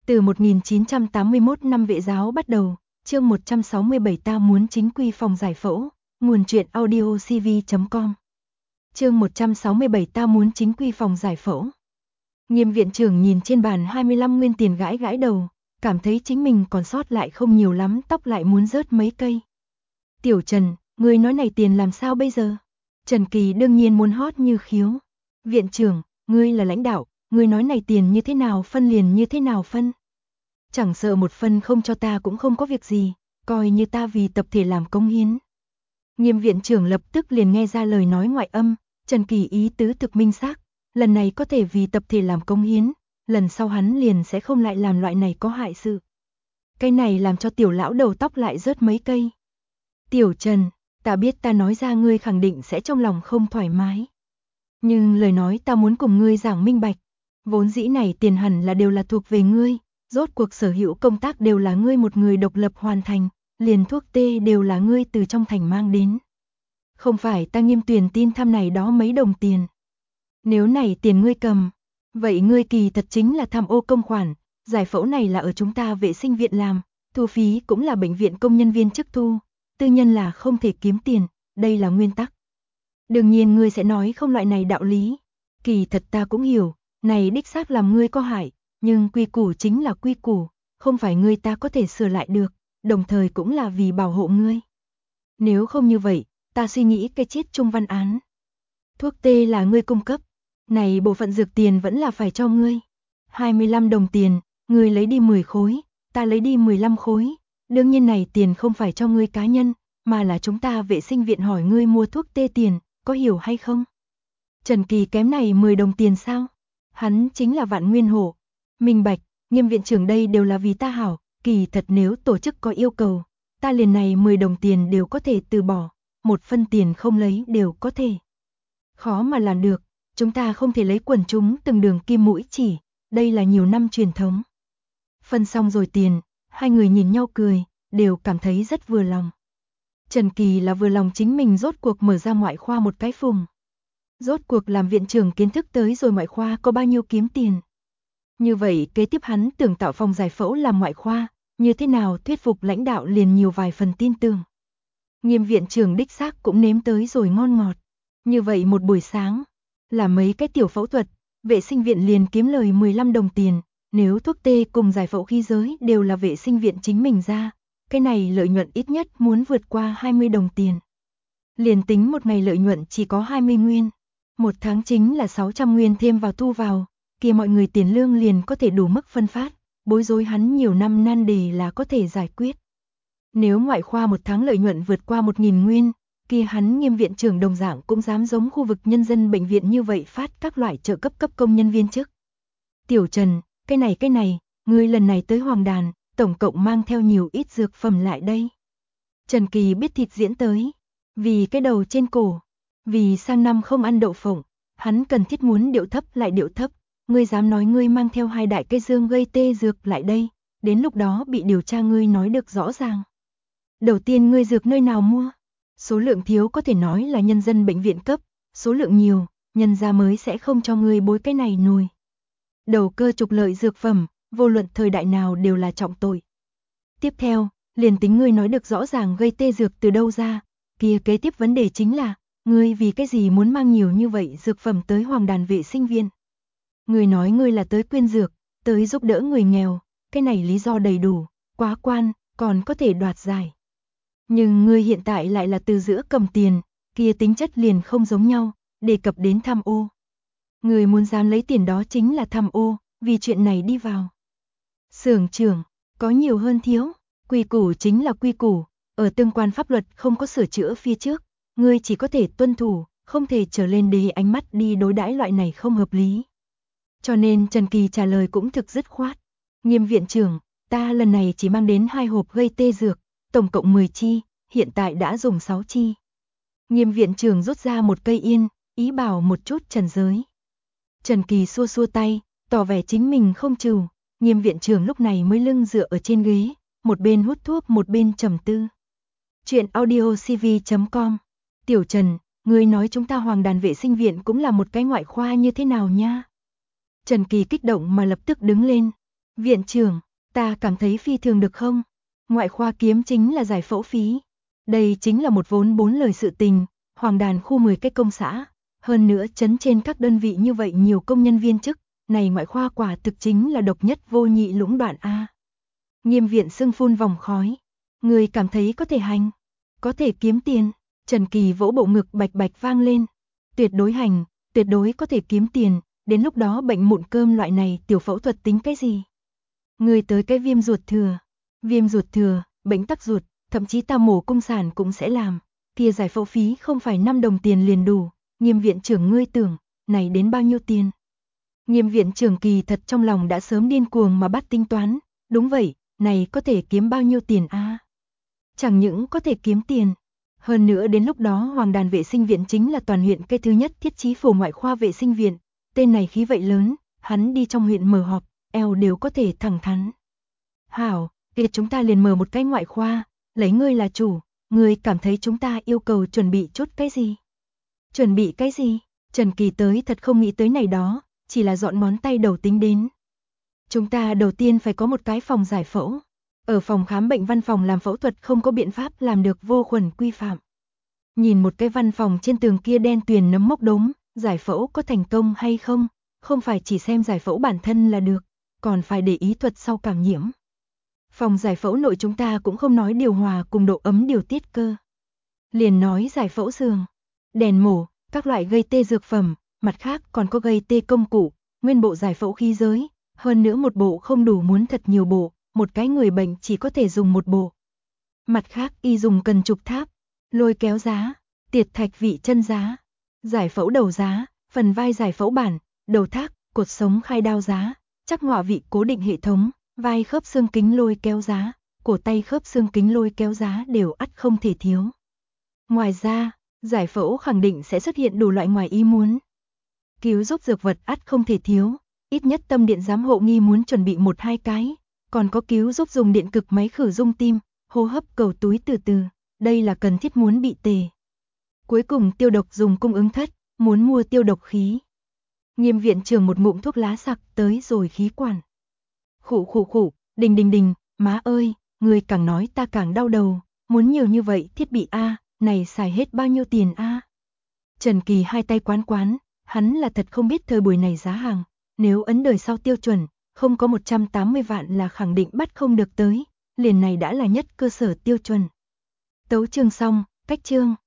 Từ 1981 năm vệ giáo bắt đầu, chương 167 ta muốn chính quy phòng giải phẫu, nguồn truyện audio cv.com. Chương 167 ta muốn chính quy phòng giải phẫu. Nghiêm viện trưởng nhìn trên bàn 25 nguyên tiền gãi gãi đầu, cảm thấy chính mình còn sót lại không nhiều lắm, tóc lại muốn rớt mấy cây. Tiểu Trần, ngươi nói này tiền làm sao bây giờ? Trần Kỳ đương nhiên muốn hót như khiếu. Viện trưởng, ngươi là lãnh đạo, ngươi nói này tiền như thế nào phân liền như thế nào phân. Chẳng sợ một phân không cho ta cũng không có việc gì, coi như ta vì tập thể làm công hiến. Nghiêm viện trưởng lập tức liền nghe ra lời nói ngoại âm, Trần Kỳ ý tứ thực minh xác, lần này có thể vì tập thể làm công hiến, lần sau hắn liền sẽ không lại làm loại này có hại sự. Cái này làm cho tiểu lão đầu tóc lại rớt mấy cây. Tiểu Trần, ta biết ta nói ra ngươi khẳng định sẽ trong lòng không thoải mái. Nhưng lời nói ta muốn cùng ngươi giảng minh bạch, vốn dĩ này tiền hẳn là đều là thuộc về ngươi, rốt cuộc sở hữu công tác đều là ngươi một người độc lập hoàn thành, liền thuốc tê đều là ngươi từ trong thành mang đến. Không phải ta Nghiêm Tuyền tin thăm này đó mấy đồng tiền. Nếu này tiền ngươi cầm, vậy ngươi kỳ thật chính là tham ô công khoản, giải phẫu này là ở chúng ta vệ sinh viện làm, thu phí cũng là bệnh viện công nhân viên chức thu, tư nhân là không thể kiếm tiền, đây là nguyên tắc. Đương nhiên ngươi sẽ nói không loại này đạo lý, kỳ thật ta cũng hiểu, này đích xác làm ngươi có hại, nhưng quy củ chính là quy củ, không phải ngươi ta có thể sửa lại được, đồng thời cũng là vì bảo hộ ngươi. Nếu không như vậy, ta suy nghĩ cái chết chung văn án. Thuốc tê là ngươi cung cấp, này bộ phận dược tiền vẫn là phải cho ngươi. 25 đồng tiền, ngươi lấy đi 10 khối, ta lấy đi 15 khối, đương nhiên này tiền không phải cho ngươi cá nhân, mà là chúng ta vệ sinh viện hỏi ngươi mua thuốc tê tiền, có hiểu hay không? Trần Kỳ kém này 10 đồng tiền sao? Hắn chính là vạn nguyên hổ. Minh bạch, Nghiêm viện trưởng đây đều là vì ta hảo, kỳ thật nếu tổ chức có yêu cầu, ta liền này 10 đồng tiền đều có thể từ bỏ, một phân tiền không lấy đều có thể. Khó mà làm được, chúng ta không thể lấy quần chúng từng đường kim mũi chỉ, đây là nhiều năm truyền thống. Phân xong rồi tiền, hai người nhìn nhau cười, đều cảm thấy rất vừa lòng. Trần Kỳ là vừa lòng chính mình rốt cuộc mở ra ngoại khoa một cái phùng. Rốt cuộc làm viện trưởng kiến thức tới rồi ngoại khoa có bao nhiêu kiếm tiền. Như vậy kế tiếp hắn tưởng tạo phòng giải phẫu làm ngoại khoa, như thế nào thuyết phục lãnh đạo liền nhiều vài phần tin tưởng. Nghiêm viện trưởng đích xác cũng nếm tới rồi ngon ngọt. Như vậy một buổi sáng, là mấy cái tiểu phẫu thuật, vệ sinh viện liền kiếm lời 15 đồng tiền, nếu thuốc tê cùng giải phẫu khí giới đều là vệ sinh viện chính mình ra, cái này lợi nhuận ít nhất muốn vượt qua 20 đồng tiền. Liền tính một ngày lợi nhuận chỉ có 20 nguyên, một tháng chính là 600 nguyên thêm vào thu vào, kia mọi người tiền lương liền có thể đủ mức phân phát, bối rối hắn nhiều năm nan đề là có thể giải quyết. Nếu ngoại khoa một tháng lợi nhuận vượt qua 1.000 nguyên, kia hắn Nghiêm viện trưởng đồng dạng cũng dám giống khu vực nhân dân bệnh viện như vậy phát các loại trợ cấp cấp công nhân viên chức. Tiểu Trần, cái này, ngươi lần này tới Hoàng Đàn, tổng cộng mang theo nhiều ít dược phẩm lại đây. Trần Kỳ biết thịt diễn tới, vì cái đầu trên cổ, vì sang năm không ăn đậu phộng, hắn cần thiết muốn điệu thấp lại điệu thấp, ngươi dám nói ngươi mang theo 2 đại cây dương gây tê dược lại đây, đến lúc đó bị điều tra ngươi nói được rõ ràng. Đầu tiên ngươi dược nơi nào mua? Số lượng thiếu có thể nói là nhân dân bệnh viện cấp, số lượng nhiều, nhân gia mới sẽ không cho ngươi bối cái này nồi. Đầu cơ trục lợi dược phẩm, vô luận thời đại nào đều là trọng tội. Tiếp theo, liền tính ngươi nói được rõ ràng gây tê dược từ đâu ra, kia kế tiếp vấn đề chính là, ngươi vì cái gì muốn mang nhiều như vậy dược phẩm tới Hoàng Đàn vệ sinh viện? Ngươi nói ngươi là tới quyên dược, tới giúp đỡ người nghèo, cái này lý do đầy đủ, quá quan, còn có thể đoạt giải. Nhưng ngươi hiện tại lại là từ giữa cầm tiền, kia tính chất liền không giống nhau, đề cập đến tham ô. Ngươi muốn dám lấy tiền đó chính là tham ô, vì chuyện này đi vào. Xưởng trưởng, có nhiều hơn thiếu, quy củ chính là quy củ, ở tương quan pháp luật không có sửa chữa phía trước, ngươi chỉ có thể tuân thủ, không thể trở lên để ánh mắt đi đối đãi loại này không hợp lý. Cho nên Trần Kỳ trả lời cũng thực dứt khoát. Nghiêm viện trưởng, ta lần này chỉ mang đến 2 hộp gây tê dược, tổng cộng 10 chi, hiện tại đã dùng 6 chi. Nghiêm viện trưởng rút ra một cây yên, ý bảo một chút trần giới. Trần Kỳ xua xua tay, tỏ vẻ chính mình không trừ. Nghiêm viện trưởng lúc này mới lưng dựa ở trên ghế, một bên hút thuốc một bên trầm tư. Chuyện audio cv.com. Tiểu Trần, ngươi nói chúng ta Hoàng Đàn vệ sinh viện cũng là một cái ngoại khoa như thế nào nha? Trần Kỳ kích động mà lập tức đứng lên. Viện trưởng, ta cảm thấy phi thường được không? Ngoại khoa kiếm chính là giải phẫu phí. Đây chính là một vốn 4 lời sự tình, Hoàng Đàn khu 10 cái công xã. Hơn nữa chấn trên các đơn vị như vậy nhiều công nhân viên chức, này ngoại khoa quả thực chính là độc nhất vô nhị lũng đoạn A. Nghiêm viện sưng phun vòng khói. Người cảm thấy có thể hành, có thể kiếm tiền. Trần Kỳ vỗ bộ ngực bạch bạch vang lên. Tuyệt đối hành, tuyệt đối có thể kiếm tiền, đến lúc đó bệnh mụn cơm loại này tiểu phẫu thuật tính cái gì? Người tới cái viêm ruột thừa, bệnh tắc ruột, thậm chí ta mổ cung sản cũng sẽ làm, kia giải phẫu phí không phải 5 đồng tiền liền đủ, Nghiêm viện trưởng ngươi tưởng, này đến bao nhiêu tiền? Nghiêm viện trưởng kỳ thật trong lòng đã sớm điên cuồng mà bắt tính toán, đúng vậy, này có thể kiếm bao nhiêu tiền a? Chẳng những có thể kiếm tiền, hơn nữa đến lúc đó Hoàng Đàn vệ sinh viện chính là toàn huyện cái thứ nhất thiết trí phổ ngoại khoa vệ sinh viện, tên này khí vậy lớn, hắn đi trong huyện mở họp, eo đều có thể thẳng thắn. Hảo, kia chúng ta liền mở một cái ngoại khoa, lấy ngươi là chủ, ngươi cảm thấy chúng ta yêu cầu chuẩn bị chút cái gì? Chuẩn bị cái gì? Trần Kỳ tới thật không nghĩ tới này đó, chỉ là dọn ngón tay đầu tính đến. Chúng ta đầu tiên phải có một cái phòng giải phẫu. Ở phòng khám bệnh văn phòng làm phẫu thuật không có biện pháp làm được vô khuẩn quy phạm. Nhìn một cái văn phòng trên tường kia đen tuyền nấm mốc đốm, giải phẫu có thành công hay không, không phải chỉ xem giải phẫu bản thân là được, còn phải để ý thuật sau cảm nhiễm. Phòng giải phẫu nội chúng ta cũng không nói điều hòa cùng độ ấm điều tiết cơ. Liền nói giải phẫu giường, đèn mổ, các loại gây tê dược phẩm, mặt khác còn có gây tê công cụ, nguyên bộ giải phẫu khí giới, hơn nữa một bộ không đủ muốn thật nhiều bộ, một cái người bệnh chỉ có thể dùng một bộ. Mặt khác y dùng cần trục tháp, lôi kéo giá, tiệt thạch vị chân giá, giải phẫu đầu giá, phần vai giải phẫu bản, đầu thác, cột sống khai đao giá, chắc ngọa vị cố định hệ thống, vai khớp xương kính lôi kéo giá, cổ tay khớp xương kính lôi kéo giá đều ắt không thể thiếu. Ngoài ra, giải phẫu khẳng định sẽ xuất hiện đủ loại ngoài ý muốn. Cứu giúp dược vật ắt không thể thiếu, ít nhất tâm điện giám hộ nghi muốn chuẩn bị 1-2 cái, còn có cứu giúp dùng điện cực máy khử dung tim, hô hấp cầu túi từ từ, đây là cần thiết muốn bị tề. Cuối cùng tiêu độc dùng cung ứng thất, muốn mua tiêu độc khí. Nghiêm viện trưởng một ngụm thuốc lá sặc tới rồi khí quản. Khụ, đình, má ơi, người càng nói ta càng đau đầu, muốn nhiều như vậy thiết bị a, này xài hết bao nhiêu tiền a? Trần Kỳ hai tay quán, hắn là thật không biết thời buổi này giá hàng, nếu ấn đời sau tiêu chuẩn, không có 180 vạn là khẳng định bắt không được tới, liền này đã là nhất cơ sở tiêu chuẩn. Tấu chương xong, cách chương.